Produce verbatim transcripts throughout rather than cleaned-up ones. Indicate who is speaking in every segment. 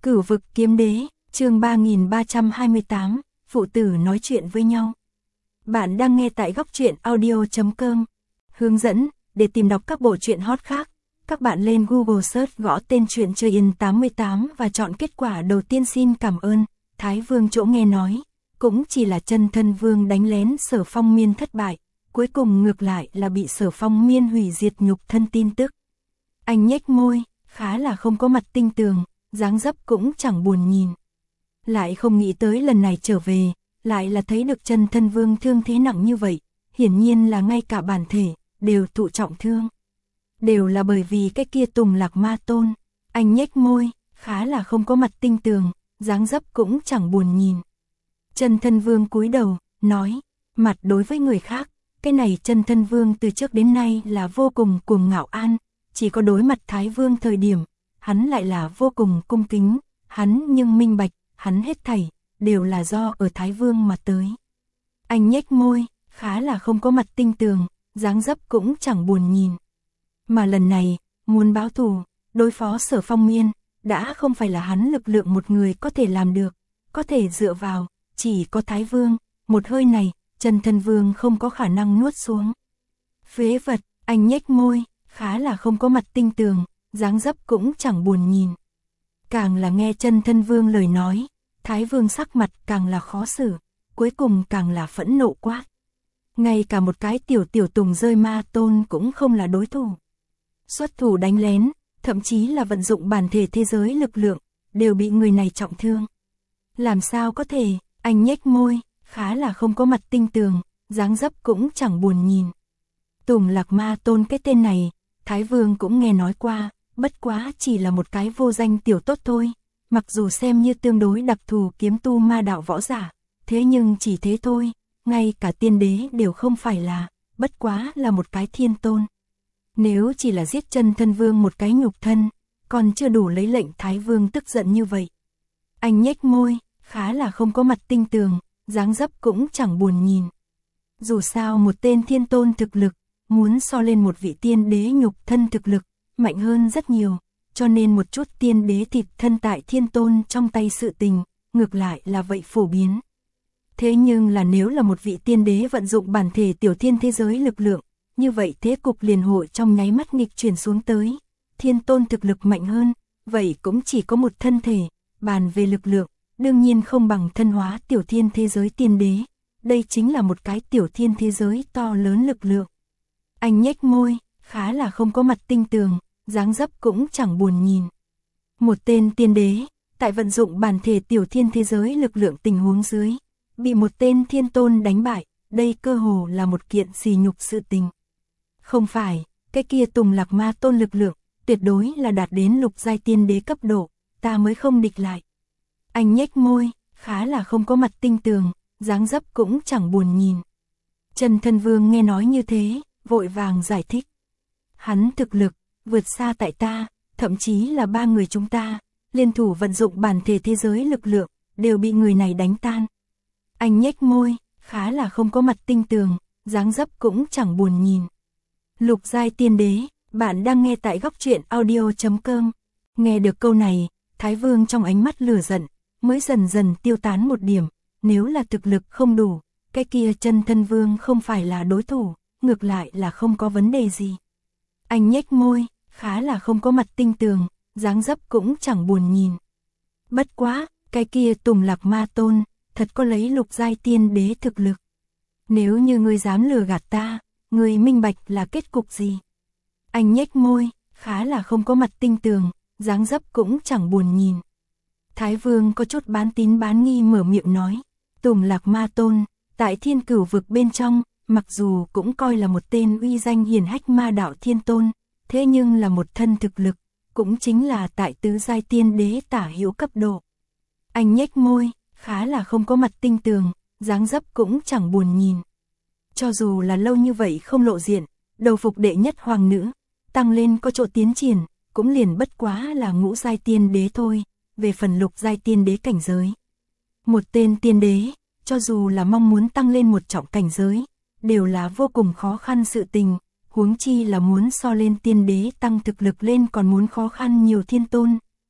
Speaker 1: Cửu vực kiếm đế, chương ba nghìn ba trăm hai mươi tám, phụ tử nói chuyện với nhau. Bạn đang nghe tại góc truyện audio chấm com. Hướng dẫn, để tìm đọc các bộ truyện hot khác, các bạn lên Google search gõ tên truyện Chơi Yên tám mươi tám và chọn kết quả đầu tiên. Xin cảm ơn. Thái Vương chỗ nghe nói, cũng chỉ là chân thân vương đánh lén Sở Phong Miên thất bại, cuối cùng ngược lại là bị Sở Phong Miên hủy diệt nhục thân tin tức. Anh nhếch môi, khá là không có mặt tinh tường, dáng dấp cũng chẳng buồn nhìn. Lại không nghĩ tới lần này trở về, lại là thấy được chân thân vương thương thế nặng như vậy, hiển nhiên là ngay cả bản thể, đều thụ trọng thương. Đều là bởi vì cái kia Tùng Lạc Ma Tôn. Anh nhếch môi, khá là không có mặt tinh tường, dáng dấp cũng chẳng buồn nhìn. Chân thân vương cúi đầu, nói, mặt đối với người khác, cái này chân thân vương từ trước đến nay là vô cùng cuồng ngạo an, chỉ có đối mặt Thái Vương thời điểm, hắn lại là vô cùng cung kính, hắn nhưng minh bạch, hắn hết thảy, đều là do ở Thái Vương mà tới. Anh nhếch môi, khá là không có mặt tinh tường, dáng dấp cũng chẳng buồn nhìn. Mà lần này, muốn báo thù, đối phó Sở Phong Miên, đã không phải là hắn lực lượng một người có thể làm được, có thể dựa vào, chỉ có Thái Vương, một hơi này, chân thân vương không có khả năng nuốt xuống. Phế vật, anh nhếch môi, khá là không có mặt tinh tường, dáng dấp cũng chẳng buồn nhìn. Càng là nghe chân thân vương lời nói, Thái Vương sắc mặt càng là khó xử, cuối cùng càng là phẫn nộ quát. Ngay cả một cái tiểu tiểu Tùng rơi ma tôn cũng không là đối thủ. Xuất thủ đánh lén, thậm chí là vận dụng bản thể thế giới lực lượng, đều bị người này trọng thương. Làm sao có thể, anh nhếch môi, khá là không có mặt tinh tường, dáng dấp cũng chẳng buồn nhìn. Tùng Lạc Ma Tôn cái tên này, Thái Vương cũng nghe nói qua, bất quá chỉ là một cái vô danh tiểu tốt thôi, mặc dù xem như tương đối đặc thù kiếm tu ma đạo võ giả, thế nhưng chỉ thế thôi, ngay cả tiên đế đều không phải là, bất quá là một cái thiên tôn. Nếu chỉ là giết chân thân vương một cái nhục thân, còn chưa đủ lấy lệnh Thái Vương tức giận như vậy. Anh nhếch môi, khá là không có mặt tinh tường, dáng dấp cũng chẳng buồn nhìn. Dù sao một tên thiên tôn thực lực, muốn so lên một vị tiên đế nhục thân thực lực, mạnh hơn rất nhiều, cho nên một chút tiên đế thịt thân tại thiên tôn trong tay sự tình, ngược lại là vậy phổ biến. Thế nhưng là nếu là một vị tiên đế vận dụng bản thể tiểu thiên thế giới lực lượng, như vậy thế cục liền hội trong nháy mắt nghịch chuyển xuống tới. Thiên tôn thực lực mạnh hơn, vậy cũng chỉ có một thân thể, bàn về lực lượng, đương nhiên không bằng thân hóa tiểu thiên thế giới tiên đế. Đây chính là một cái tiểu thiên thế giới to lớn lực lượng. Anh nhếch môi, khá là không có mặt tinh tường, dáng dấp cũng chẳng buồn nhìn. Một tên tiên đế, tại vận dụng bản thể tiểu thiên thế giới lực lượng tình huống dưới, bị một tên thiên tôn đánh bại, đây cơ hồ là một kiện sỉ nhục sự tình. Không phải, cái kia Tùng Lạc Ma Tôn lực lượng, tuyệt đối là đạt đến lục giai tiên đế cấp độ, ta mới không địch lại. Anh nhếch môi, khá là không có mặt tinh tường, dáng dấp cũng chẳng buồn nhìn. Chân thân vương nghe nói như thế, vội vàng giải thích. Hắn thực lực, vượt xa tại ta, thậm chí là ba người chúng ta, liên thủ vận dụng bản thể thế giới lực lượng, đều bị người này đánh tan. Anh nhếch môi, khá là không có mặt tinh tường, dáng dấp cũng chẳng buồn nhìn. Lục giai tiên đế, bạn đang nghe tại góc truyện audio chấm com. Nghe được câu này, Thái Vương trong ánh mắt lửa giận, mới dần dần tiêu tán một điểm. Nếu là thực lực không đủ, cái kia chân thân vương không phải là đối thủ, ngược lại là không có vấn đề gì. Anh nhếch môi, khá là không có mặt tinh tường, dáng dấp cũng chẳng buồn nhìn. Bất quá, cái kia Tùng Lạc Ma Tôn, thật có lấy lục giai tiên đế thực lực. Nếu như ngươi dám lừa gạt ta, ngươi minh bạch là kết cục gì? Anh nhếch môi, khá là không có mặt tinh tường, dáng dấp cũng chẳng buồn nhìn. Thái Vương có chút bán tín bán nghi mở miệng nói, Tùng Lạc Ma Tôn, tại thiên cửu vực bên trong, mặc dù cũng coi là một tên uy danh hiển hách ma đạo thiên tôn, thế nhưng là một thân thực lực, cũng chính là tại tứ giai tiên đế tả hữu cấp độ. Anh nhếch môi, khá là không có mặt tinh tường, dáng dấp cũng chẳng buồn nhìn. Cho dù là lâu như vậy không lộ diện, đầu phục đệ nhất hoàng nữ, tăng lên có chỗ tiến triển, cũng liền bất quá là ngũ giai tiên đế thôi, về phần lục giai tiên đế cảnh giới. Một tên tiên đế, cho dù là mong muốn tăng lên một trọng cảnh giới, đều là vô cùng khó khăn sự tình, huống chi là muốn so lên tiên đế tăng thực lực lên còn muốn khó khăn nhiều thiên tôn,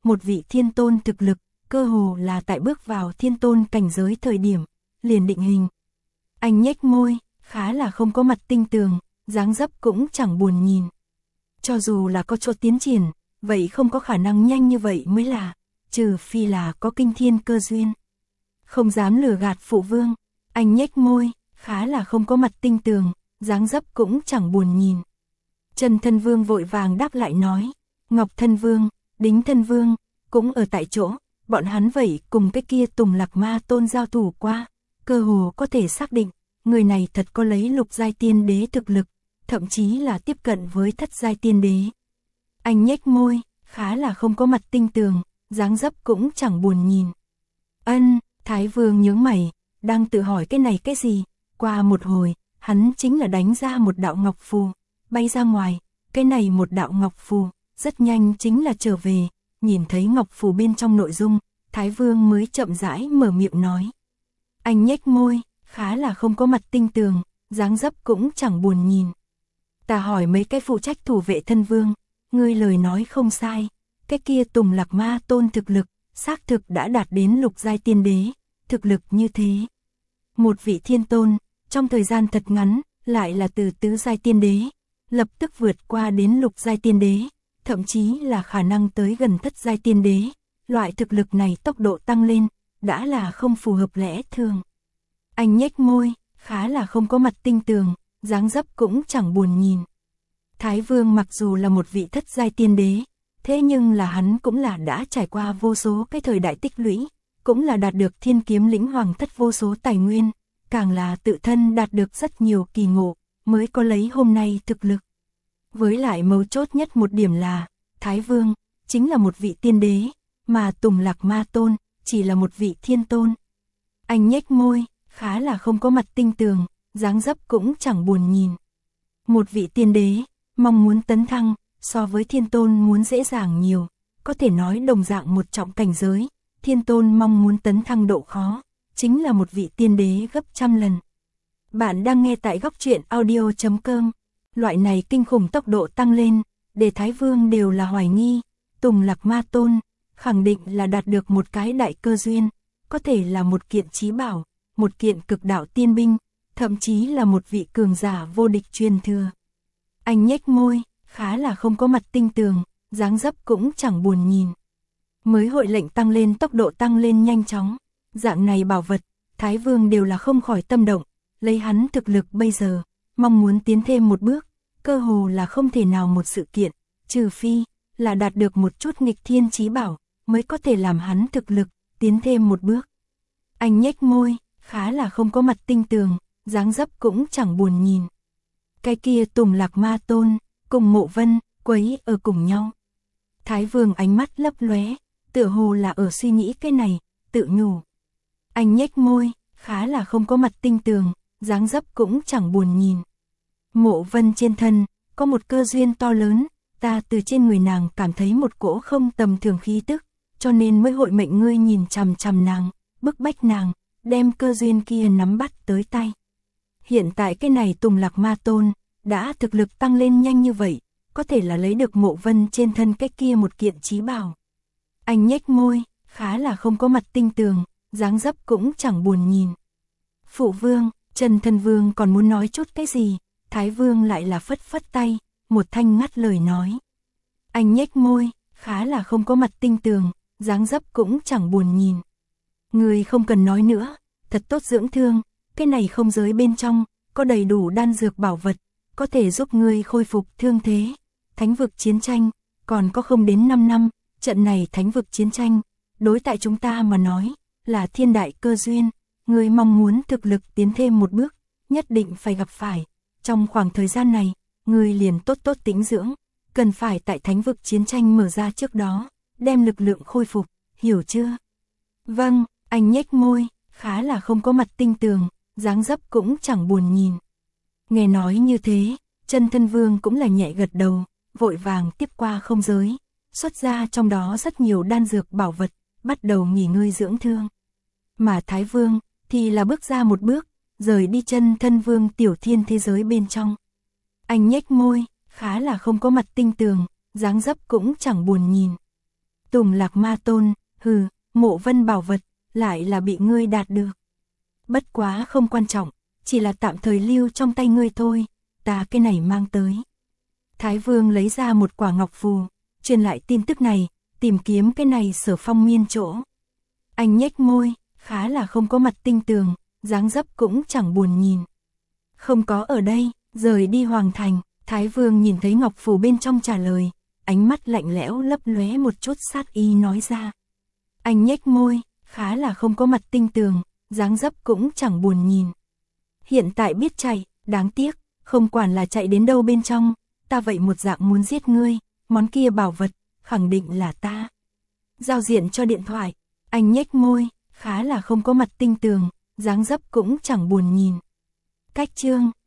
Speaker 1: một vị thiên tôn thực lực, cơ hồ là tại bước vào thiên tôn cảnh giới thời điểm, liền định hình. Anh nhếch môi, khá là không có mặt tinh tường, dáng dấp cũng chẳng buồn nhìn. Cho dù là có chỗ tiến triển, vậy không có khả năng nhanh như vậy mới là, trừ phi là có kinh thiên cơ duyên. Không dám lừa gạt phụ vương, anh nhếch môi, khá là không có mặt tinh tường, dáng dấp cũng chẳng buồn nhìn. Trần Thân Vương vội vàng đáp lại nói, Ngọc Thân Vương, Đính Thân Vương, cũng ở tại chỗ, bọn hắn vậy cùng cái kia Tùng Lạc Ma Tôn giao thủ qua, cơ hồ có thể xác định, người này thật có lấy lục giai tiên đế thực lực, thậm chí là tiếp cận với thất giai tiên đế. Anh nhếch môi, khá là không có mặt tinh tường, dáng dấp cũng chẳng buồn nhìn. Ân, Thái Vương nhướng mày, đang tự hỏi cái này cái gì, qua một hồi, hắn chính là đánh ra một đạo ngọc phù, bay ra ngoài, cái này một đạo ngọc phù, rất nhanh chính là trở về, nhìn thấy ngọc phù bên trong nội dung, Thái Vương mới chậm rãi mở miệng nói. Anh nhếch môi, khá là không có mặt tinh tường, dáng dấp cũng chẳng buồn nhìn. Ta hỏi mấy cái phụ trách thủ vệ thân vương, ngươi lời nói không sai, cái kia Tùng Lạc Ma Tôn thực lực, xác thực đã đạt đến lục giai tiên đế, thực lực như thế. Một vị thiên tôn, trong thời gian thật ngắn, lại là từ tứ giai tiên đế, lập tức vượt qua đến lục giai tiên đế, thậm chí là khả năng tới gần thất giai tiên đế, loại thực lực này tốc độ tăng lên, đã là không phù hợp lẽ thường. Anh nhếch môi, khá là không có mặt tinh tường, dáng dấp cũng chẳng buồn nhìn. Thái Vương mặc dù là một vị thất giai tiên đế, thế nhưng là hắn cũng là đã trải qua vô số cái thời đại tích lũy, cũng là đạt được thiên kiếm lĩnh hoàng thất vô số tài nguyên, càng là tự thân đạt được rất nhiều kỳ ngộ, mới có lấy hôm nay thực lực. Với lại mấu chốt nhất một điểm là, Thái Vương, chính là một vị tiên đế, mà Tùng Lạc Ma Tôn, chỉ là một vị thiên tôn. Anh nhếch môi, khá là không có mặt tinh tường, dáng dấp cũng chẳng buồn nhìn. Một vị tiên đế, mong muốn tấn thăng, so với thiên tôn muốn dễ dàng nhiều, có thể nói đồng dạng một trọng cảnh giới, thiên tôn mong muốn tấn thăng độ khó, chính là một vị tiên đế gấp trăm lần. Bạn đang nghe tại góc truyện audio chấm com, loại này kinh khủng tốc độ tăng lên, để Thái Vương đều là hoài nghi, Tùng Lạc Ma Tôn, khẳng định là đạt được một cái đại cơ duyên, có thể là một kiện chí bảo, một kiện cực đạo tiên binh, thậm chí là một vị cường giả vô địch truyền thừa. Anh nhếch môi, khá là không có mặt tinh tường, dáng dấp cũng chẳng buồn nhìn. Mới hội lệnh tăng lên tốc độ tăng lên nhanh chóng, dạng này bảo vật, Thái Vương đều là không khỏi tâm động, lấy hắn thực lực bây giờ, mong muốn tiến thêm một bước, cơ hồ là không thể nào một sự kiện, trừ phi là đạt được một chút nghịch thiên chí bảo, mới có thể làm hắn thực lực tiến thêm một bước. Anh nhếch môi, khá là không có mặt tinh tường, dáng dấp cũng chẳng buồn nhìn. Cái kia Tùng Lạc Ma Tôn, cùng Mộ Vân, quấy ở cùng nhau. Thái Vương ánh mắt lấp lóe, tựa hồ là ở suy nghĩ cái này, tự nhủ. Anh nhếch môi, khá là không có mặt tinh tường, dáng dấp cũng chẳng buồn nhìn. Mộ Vân trên thân, có một cơ duyên to lớn, ta từ trên người nàng cảm thấy một cỗ không tầm thường khí tức, cho nên mới hội mệnh ngươi nhìn chằm chằm nàng, bức bách nàng, đem cơ duyên kia nắm bắt tới tay. Hiện tại cái này Tùng Lạc Ma Tôn, đã thực lực tăng lên nhanh như vậy, có thể là lấy được Mộ Vân trên thân cái kia một kiện chí bảo. Anh nhếch môi, khá là không có mặt tinh tường, dáng dấp cũng chẳng buồn nhìn. Phụ vương, Trần Thân Vương còn muốn nói chút cái gì, Thái Vương lại là phất phất tay, một thanh ngắt lời nói. Anh nhếch môi, khá là không có mặt tinh tường, dáng dấp cũng chẳng buồn nhìn. Người không cần nói nữa, thật tốt dưỡng thương, cái này không giới bên trong, có đầy đủ đan dược bảo vật, có thể giúp ngươi khôi phục thương thế. Thánh vực chiến tranh, còn có không đến năm năm, trận này thánh vực chiến tranh, đối tại chúng ta mà nói, là thiên đại cơ duyên, ngươi mong muốn thực lực tiến thêm một bước, nhất định phải gặp phải. Trong khoảng thời gian này, ngươi liền tốt tốt tĩnh dưỡng, cần phải tại thánh vực chiến tranh mở ra trước đó, đem lực lượng khôi phục, hiểu chưa? Vâng, anh nhếch môi, khá là không có mặt tinh tường, dáng dấp cũng chẳng buồn nhìn. Nghe nói như thế, Trần Thân Vương cũng là nhẹ gật đầu, vội vàng tiếp qua không giới, xuất ra trong đó rất nhiều đan dược bảo vật, bắt đầu nghỉ ngơi dưỡng thương. Mà Thái Vương thì là bước ra một bước, rời đi Trần Thân Vương tiểu thiên thế giới bên trong. Anh nhếch môi, khá là không có mặt tinh tường, dáng dấp cũng chẳng buồn nhìn. Tùng Lạc Ma Tôn, hừ, Mộ Vân bảo vật, lại là bị ngươi đạt được. Bất quá không quan trọng, chỉ là tạm thời lưu trong tay ngươi thôi, ta cái này mang tới. Thái Vương lấy ra một quả ngọc phù, truyền lại tin tức này, tìm kiếm cái này Sở Phong miên chỗ. Anh nhếch môi, khá là không có mặt tinh tường, dáng dấp cũng chẳng buồn nhìn. Không có ở đây, rời đi hoàng thành, Thái Vương nhìn thấy ngọc phù bên trong trả lời, ánh mắt lạnh lẽo lấp lóe một chút sát ý nói ra. Anh nhếch môi, khá là không có mặt tinh tường, dáng dấp cũng chẳng buồn nhìn. Hiện tại biết chạy, đáng tiếc, không quản là chạy đến đâu bên trong, ta vậy một dạng muốn giết ngươi, món kia bảo vật, khẳng định là ta. Giao diện cho điện thoại, anh nhếch môi, khá là không có mặt tinh tường, dáng dấp cũng chẳng buồn nhìn. Cách chương